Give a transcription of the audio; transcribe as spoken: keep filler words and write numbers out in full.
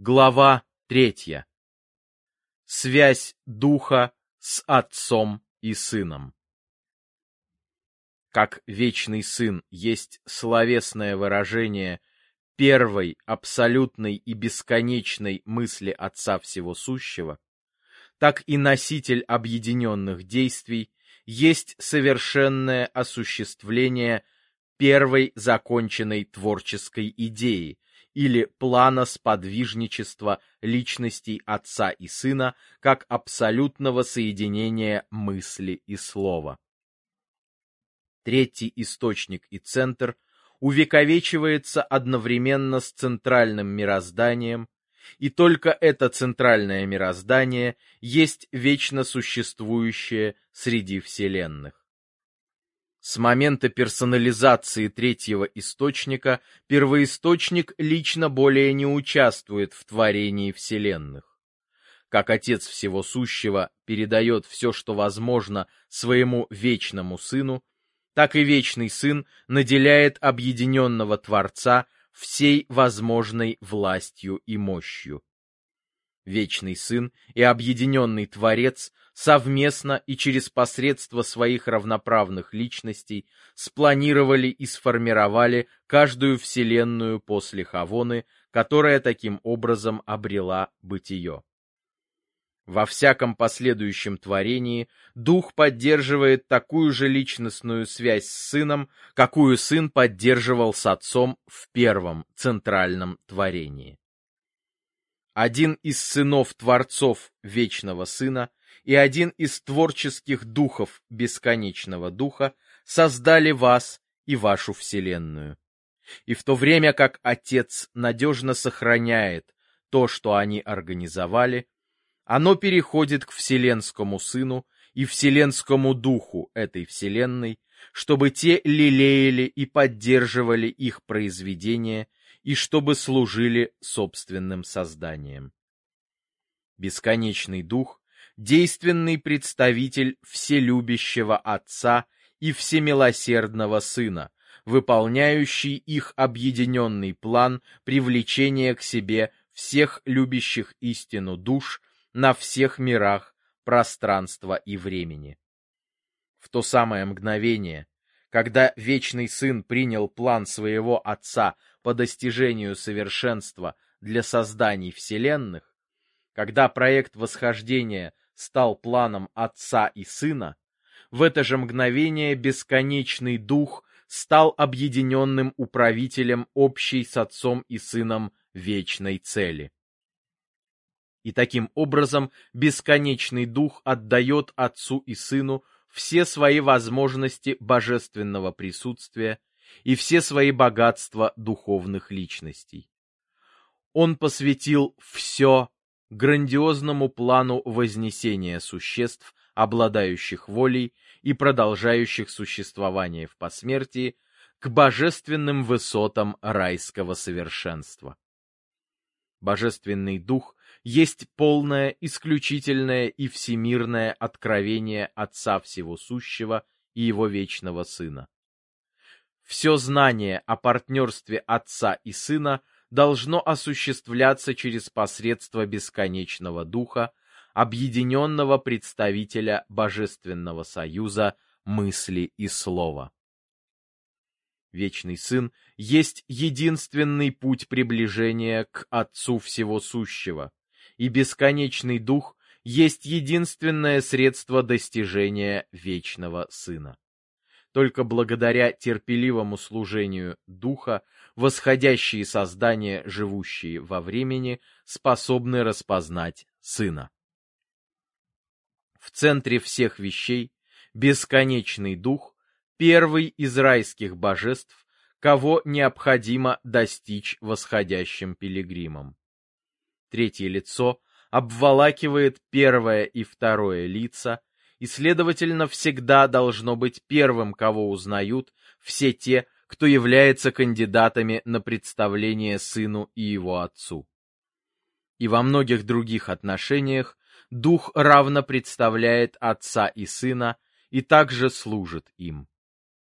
Глава третья. Связь Духа с Отцом и Сыном. Как Вечный Сын есть словесное выражение первой, абсолютной и бесконечной мысли Отца Всего Сущего, так и носитель объединенных действий есть совершенное осуществление первой законченной творческой идеи или плана сподвижничества личностей Отца и Сына как абсолютного соединения мысли и слова. Третий источник и центр увековечивается одновременно с центральным мирозданием, и только это центральное мироздание есть вечно существующее среди вселенных. С момента персонализации третьего источника первоисточник лично более не участвует в творении вселенных. Как Отец Всего Сущего передает все, что возможно, своему вечному Сыну, так и Вечный Сын наделяет объединенного Творца всей возможной властью и мощью. Вечный Сын и объединенный Творец совместно и через посредство своих равноправных личностей спланировали и сформировали каждую вселенную после Хавоны, которая таким образом обрела бытие. Во всяком последующем творении Дух поддерживает такую же личностную связь с Сыном, какую Сын поддерживал с Отцом в первом центральном творении. Один из сынов-творцов Вечного Сына и один из творческих духов Бесконечного Духа создали вас и вашу вселенную. И в то время как Отец надежно сохраняет то, что они организовали, оно переходит к Вселенскому Сыну и Вселенскому Духу этой вселенной, чтобы те лелеяли и поддерживали их произведения и чтобы служили собственным созданием. Бесконечный Дух — действенный представитель вселюбящего Отца и всемилосердного Сына, выполняющий их объединенный план привлечения к себе всех любящих истину душ на всех мирах пространства и времени. В то самое мгновение, когда Вечный Сын принял план своего Отца по достижению совершенства для созданий вселенных, когда проект восхождения стал планом Отца и Сына, в это же мгновение Бесконечный Дух стал объединенным управителем общей с Отцом и Сыном вечной цели. И таким образом Бесконечный Дух отдает Отцу и Сыну все свои возможности божественного присутствия и все свои богатства духовных личностей. Он посвятил все грандиозному плану вознесения существ, обладающих волей и продолжающих существование в посмертии, к божественным высотам райского совершенства. Божественный Дух есть полное, исключительное и всемирное откровение Отца Всего Сущего и Его Вечного Сына. Все знание о партнерстве Отца и Сына должно осуществляться через посредство Бесконечного Духа, объединенного представителя Божественного Союза мысли и слова. Вечный Сын есть единственный путь приближения к Отцу Всего Сущего, и Бесконечный Дух есть единственное средство достижения Вечного Сына. Только благодаря терпеливому служению Духа восходящие создания, живущие во времени, способны распознать Сына. В центре всех вещей Бесконечный Дух — первый из райских божеств, кого необходимо достичь восходящим пилигримом. Третье лицо обволакивает первое и второе лица, и, следовательно, всегда должно быть первым, кого узнают все те, кто является кандидатами на представление Сыну и Его Отцу. И во многих других отношениях Дух равно представляет Отца и Сына и также служит им.